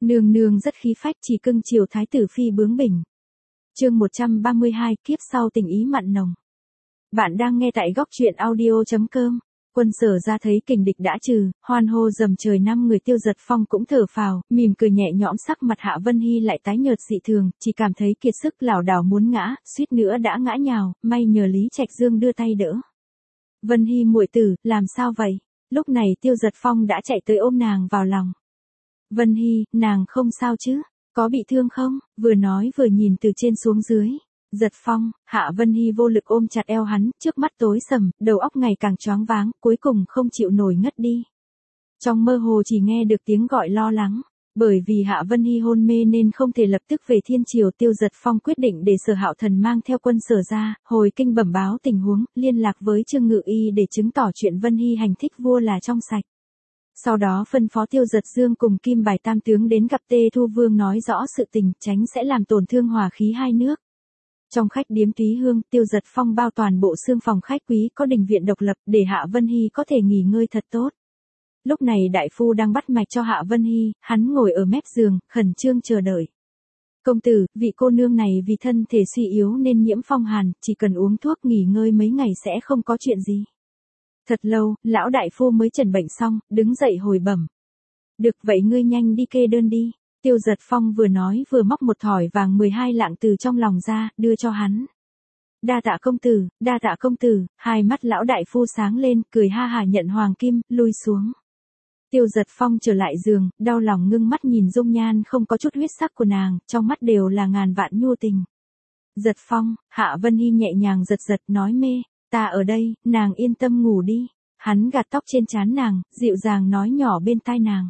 Nương nương rất khí phách chỉ cưng chiều thái tử phi bướng bỉnh. Chương 132, kiếp sau tình ý mặn nồng. Bạn đang nghe tại góc truyện audio.com. Quân Sở ra thấy kình địch đã trừ, hoan hô dầm trời, 5 người Tiêu Giật Phong cũng thở phào, mỉm cười nhẹ nhõm. Sắc mặt Hạ Vân Hy lại tái nhợt dị thường, chỉ cảm thấy kiệt sức lảo đảo muốn ngã, suýt nữa đã ngã nhào, may nhờ Lý Trạch Dương đưa tay đỡ. Vân Hy muội tử, làm sao vậy? Lúc này Tiêu Giật Phong đã chạy tới ôm nàng vào lòng. Vân Hy, nàng không sao chứ? Có bị thương không? Vừa nói vừa nhìn từ trên xuống dưới. Giật Phong, Hạ Vân Hy vô lực ôm chặt eo hắn, trước mắt tối sầm, đầu óc ngày càng choáng váng, cuối cùng không chịu nổi ngất đi. Trong mơ hồ chỉ nghe được tiếng gọi lo lắng. Bởi vì Hạ Vân Hy hôn mê nên không thể lập tức về Thiên Triều, Tiêu Giật Phong quyết định để Sở Hạo Thần mang theo Quân Sở ra, hồi kinh bẩm báo tình huống, liên lạc với Trương Ngự Y để chứng tỏ chuyện Vân Hy hành thích vua là trong sạch. Sau đó phân phó Tiêu Giật Dương cùng Kim Bài Tam Tướng đến gặp Tê Thu Vương nói rõ sự tình, tránh sẽ làm tổn thương hòa khí hai nước. Trong khách điếm Túy Hương, Tiêu Giật Phong bao toàn bộ xương phòng khách quý có đình viện độc lập để Hạ Vân Hy có thể nghỉ ngơi thật tốt. Lúc này đại phu đang bắt mạch cho Hạ Vân Hy, hắn ngồi ở mép giường, khẩn trương chờ đợi. Công tử, vị cô nương này vì thân thể suy yếu nên nhiễm phong hàn, chỉ cần uống thuốc nghỉ ngơi mấy ngày sẽ không có chuyện gì. Thật lâu, lão đại phu mới chẩn bệnh xong, đứng dậy hồi bẩm. Được vậy ngươi nhanh đi kê đơn đi. Tiêu Giật Phong vừa nói vừa móc một thỏi vàng 12 lạng từ trong lòng ra, đưa cho hắn. Đa tạ công tử, đa tạ công tử. Hai mắt lão đại phu sáng lên, cười ha hả nhận hoàng kim, lui xuống. Tiêu Giật Phong trở lại giường, đau lòng ngưng mắt nhìn dung nhan không có chút huyết sắc của nàng, trong mắt đều là ngàn vạn nhu tình. Giật Phong, Hạ Vân Hy nhẹ nhàng giật giật nói mê, ta ở đây, nàng yên tâm ngủ đi. Hắn gạt tóc trên trán nàng, dịu dàng nói nhỏ bên tai nàng.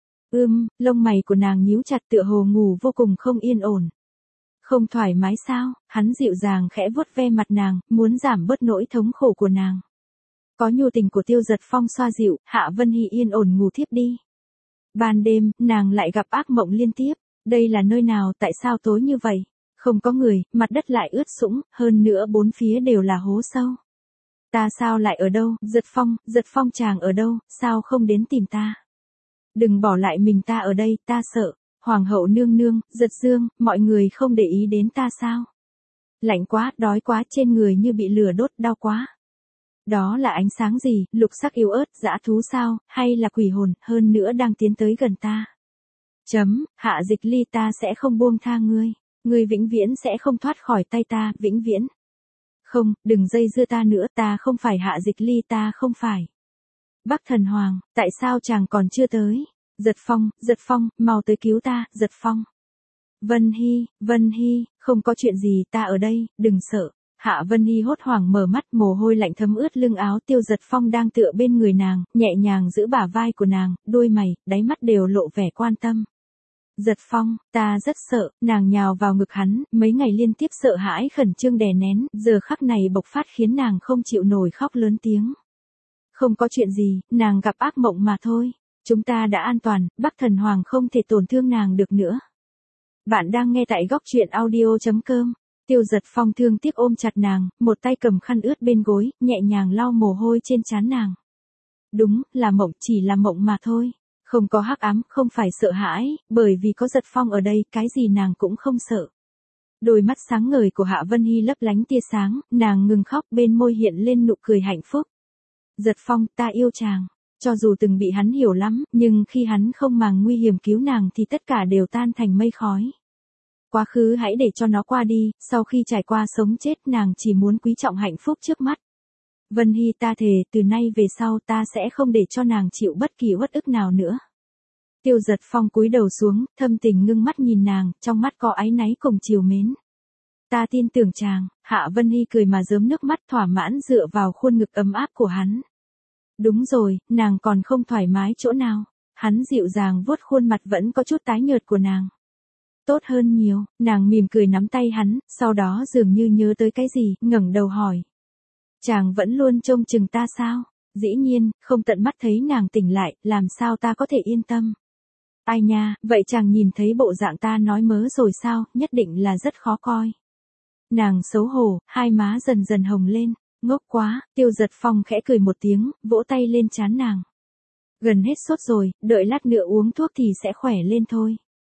Lông mày của nàng nhíu chặt tựa hồ ngủ vô cùng không yên ổn. Không thoải mái sao? Hắn dịu dàng khẽ vuốt ve mặt nàng, muốn giảm bớt nỗi thống khổ của nàng. Có nhu tình của Tiêu Giật Phong xoa dịu, Hạ Vân Hy yên ổn ngủ thiếp đi. Ban đêm, nàng lại gặp ác mộng liên tiếp. Đây là nơi nào, tại sao tối như vậy? Không có người, mặt đất lại ướt sũng, hơn nữa bốn phía đều là hố sâu. Ta sao lại ở đâu? Giật Phong chàng ở đâu, sao không đến tìm ta? Đừng bỏ lại mình ta ở đây, ta sợ. Hoàng hậu nương nương, Giật Dương, mọi người không để ý đến ta sao? Lạnh quá, đói quá, trên người như bị lửa đốt, đau quá. Đó là ánh sáng gì, lục sắc yếu ớt, dã thú sao, hay là quỷ hồn, hơn nữa đang tiến tới gần ta? Hạ Dịch Ly, ta sẽ không buông tha ngươi. Ngươi vĩnh viễn sẽ không thoát khỏi tay ta, vĩnh viễn. Không, đừng dây dưa ta nữa, ta không phải Hạ Dịch Ly, ta không phải. Bắc Thần Hoàng, tại sao chàng còn chưa tới? Giật Phong, mau tới cứu ta, Giật Phong. Vân Hy, không có chuyện gì, ta ở đây, đừng sợ. Hạ Vân Hy hốt hoảng mở mắt, mồ hôi lạnh thấm ướt lưng áo. Tiêu Giật Phong đang tựa bên người nàng, nhẹ nhàng giữ bả vai của nàng, đôi mày, đáy mắt đều lộ vẻ quan tâm. Giật Phong, ta rất sợ. Nàng nhào vào ngực hắn, mấy ngày liên tiếp sợ hãi khẩn trương đè nén, giờ khắc này bộc phát khiến nàng không chịu nổi khóc lớn tiếng. Không có chuyện gì, nàng gặp ác mộng mà thôi. Chúng ta đã an toàn, Bắc Thần Hoàng không thể tổn thương nàng được nữa. Bạn đang nghe tại góc truyện audio.com. Tiêu Giật Phong thương tiếc ôm chặt nàng, một tay cầm khăn ướt bên gối, nhẹ nhàng lau mồ hôi trên trán nàng. Đúng, là mộng, chỉ là mộng mà thôi. Không có hắc ám, không phải sợ hãi, bởi vì có Giật Phong ở đây, cái gì nàng cũng không sợ. Đôi mắt sáng ngời của Hạ Vân Hy lấp lánh tia sáng, nàng ngừng khóc, bên môi hiện lên nụ cười hạnh phúc. Giật Phong, ta yêu chàng. Cho dù từng bị hắn hiểu lắm, nhưng khi hắn không màng nguy hiểm cứu nàng thì tất cả đều tan thành mây khói. Quá khứ hãy để cho nó qua đi, sau khi trải qua sống chết nàng chỉ muốn quý trọng hạnh phúc trước mắt. Vân Hy, ta thề, từ nay về sau ta sẽ không để cho nàng chịu bất kỳ uất ức nào nữa. Tiêu Giật Phong cúi đầu xuống, thâm tình ngưng mắt nhìn nàng, trong mắt có áy náy cùng trìu mến. Ta tin tưởng chàng. Hạ Vân Hy cười mà rớm nước mắt thỏa mãn dựa vào khuôn ngực ấm áp của hắn. Đúng rồi, nàng còn không thoải mái chỗ nào. Hắn dịu dàng vuốt khuôn mặt vẫn có chút tái nhợt của nàng. Tốt hơn nhiều, nàng mỉm cười nắm tay hắn, sau đó dường như nhớ tới cái gì, ngẩng đầu hỏi. Chàng vẫn luôn trông chừng ta sao? Dĩ nhiên, không tận mắt thấy nàng tỉnh lại, làm sao ta có thể yên tâm? Ai nha, vậy chàng nhìn thấy bộ dạng ta nói mớ rồi sao, nhất định là rất khó coi. Nàng xấu hổ, hai má dần dần hồng lên, ngốc quá. Tiêu Giật Phong khẽ cười một tiếng, vỗ tay lên trán nàng. Gần hết sốt rồi, đợi lát nữa uống thuốc thì sẽ khỏe lên thôi.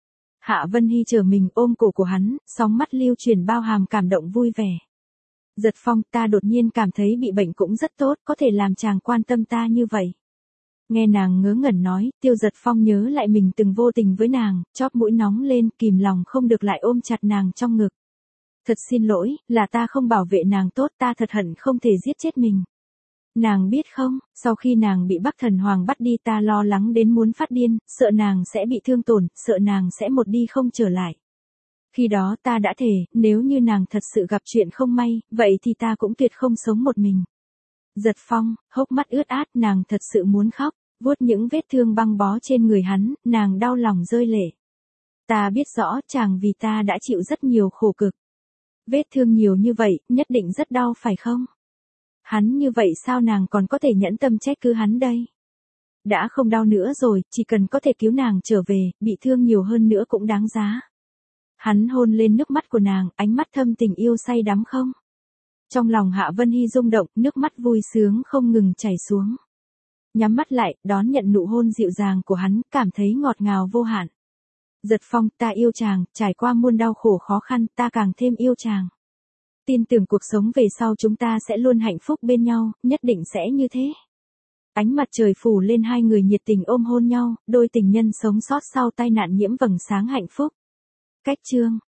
Hạ Vân Hy trở mình ôm cổ của hắn, sóng mắt lưu truyền bao hàm cảm động vui vẻ. Giật Phong, ta đột nhiên cảm thấy bị bệnh cũng rất tốt, có thể làm chàng quan tâm ta như vậy. Nghe nàng ngớ ngẩn nói, Tiêu Giật Phong nhớ lại mình từng vô tình với nàng, chóp mũi nóng lên, kìm lòng không được lại ôm chặt nàng trong ngực. Thật xin lỗi, là ta không bảo vệ nàng tốt, ta thật hận không thể giết chết mình. Nàng biết không, sau khi nàng bị Bắc Thần Hoàng bắt đi ta lo lắng đến muốn phát điên, sợ nàng sẽ bị thương tổn, sợ nàng sẽ một đi không trở lại. Khi đó ta đã thề, nếu như nàng thật sự gặp chuyện không may, vậy thì ta cũng tuyệt không sống một mình. Giật Phong, hốc mắt ướt át, nàng thật sự muốn khóc, vuốt những vết thương băng bó trên người hắn, nàng đau lòng rơi lệ. Ta biết rõ chàng vì ta đã chịu rất nhiều khổ cực. Vết thương nhiều như vậy, nhất định rất đau phải không? Hắn như vậy sao nàng còn có thể nhẫn tâm trách cứ hắn đây? Đã không đau nữa rồi, chỉ cần có thể cứu nàng trở về, bị thương nhiều hơn nữa cũng đáng giá. Hắn hôn lên nước mắt của nàng, ánh mắt thâm tình yêu say đắm không? Trong lòng Hạ Vân Hy rung động, nước mắt vui sướng không ngừng chảy xuống. Nhắm mắt lại, đón nhận nụ hôn dịu dàng của hắn, cảm thấy ngọt ngào vô hạn. Giật Phong, ta yêu chàng, trải qua muôn đau khổ khó khăn, ta càng thêm yêu chàng. Tin tưởng cuộc sống về sau chúng ta sẽ luôn hạnh phúc bên nhau, nhất định sẽ như thế. Ánh mặt trời phủ lên hai người nhiệt tình ôm hôn nhau, đôi tình nhân sống sót sau tai nạn nhiễm vầng sáng hạnh phúc. Cách chương